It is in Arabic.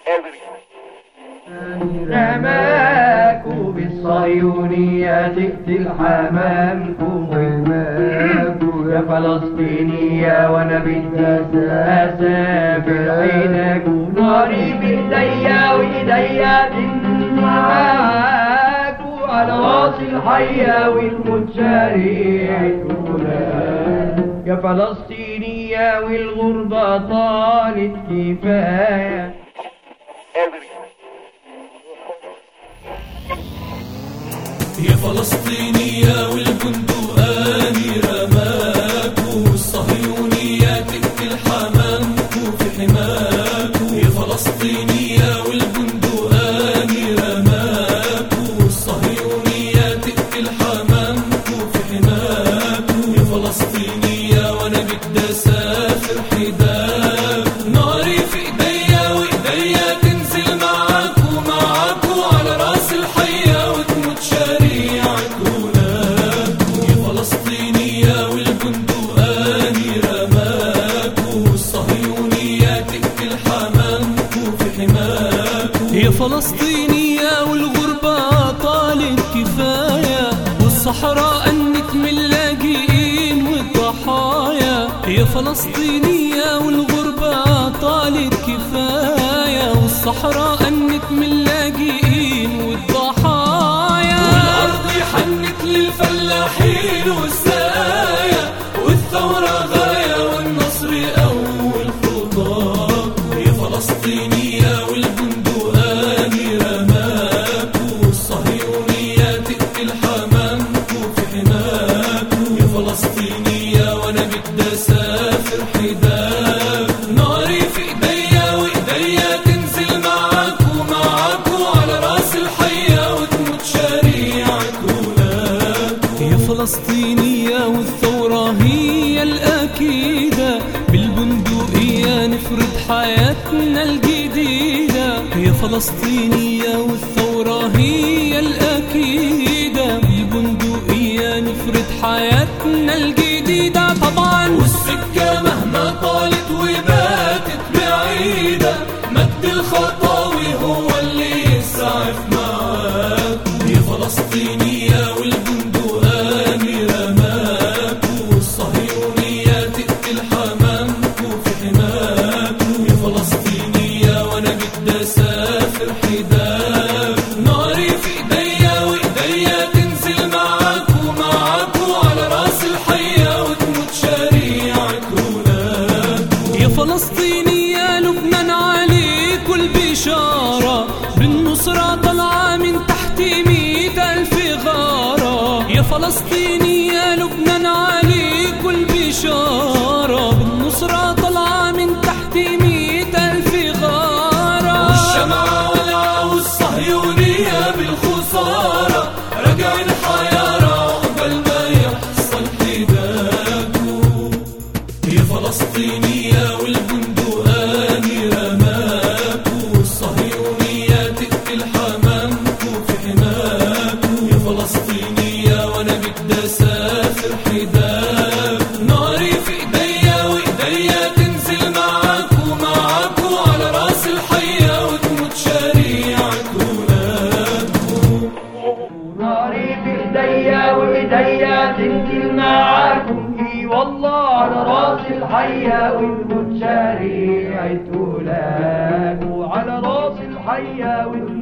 رماكوا بالصهيونية تقتل حمامكم وماكوا يا فلسطينية وانا بدي اسافر عينكوا ناري بايديا وايديا تنزل معاكوا على راس الحية والمتشارع يا فلسطينية والغربة طالت كفاية. يا فلسطينية والبندقاني رماكوا والصهيونية تقتل حمامكوا في حماكوا. يا فلسطينية والبندقاني رماكوا والصهيونية تقتل حمامكوا في حماكوا. يا فلسطينية وانا بدي اسافر حداك ناري في ايديا وايديا تنزل معاكوا معاكوا على راس الحية وتموت شريعة ولاكوا. يا فلسطينية والبندقاني رماكوا والصهيونية تقتل حمامكوا في حماكوا. يا فلسطينية والغربة طالت كفاية والصحراء أنت من اللاجئين والضحايا. يا فلسطينية والغربة طالت كفاية والصحراء أنت من اللاجئين والضحايا. والأرض حنت للفلاحين والسقايا والثورة غاية والنصر أول خطاك. يا فلسطينية والبندقاني رماكوا والصهيونية تقتل حمامكوا في حماكوا. يا فلسطينية وانا بدي اسافر حداك ناري في ايديا وايديا تنزل معاكوا معاكوا على راس الحية وتموت شريعة ولاكوا. يا فلسطينية والثورة هي الأكيدة بالبندقية نفرض حياتنا الجديدة. يا فلسطينية والثورة هي الأكيدة بالبندقية نفرض حياتنا الجديدة طبعا. والسكة مهما طالت وباتت بعيدة مد الخطاوي هو اللي يسعف معاك. يا فلسطينية والبندقاني رماكوا والصهيونية تقتل حمامكوا في حماكوا. يا فلسطينية وانا بدي اسافر حداك ناري في ايديا وايديا تنزل معاكوا معاكوا على راس الحية وتموت شريعة ولاكوا. يا فلسطينية لبنان عليكوا البشارة بالنصرة طلعة من تحت 100,000 غارة. يا فلسطينية لبنان عليكوا البشارة بالنصرة طلعة من تحت 100,000 غارة. والشمعة ولعة والصهيونية بالخسارة راجعين حيارى عقبال ما يحصل حداكوا. يا فلسطينية والبندقاني رماكوا والصهيونية تقتل حمامكوا في حماكوا. يا فلسطينية وانا بدي اسافر حداك ناري في ايديا وايديا تنزل معاكوا معاكوا على راس الحية وتموت شريعة ولاكوا. ناري بايديا وايديا تنزل معاكم اي والله على راس الحية والمتشارع تولاد وعلى راس الحية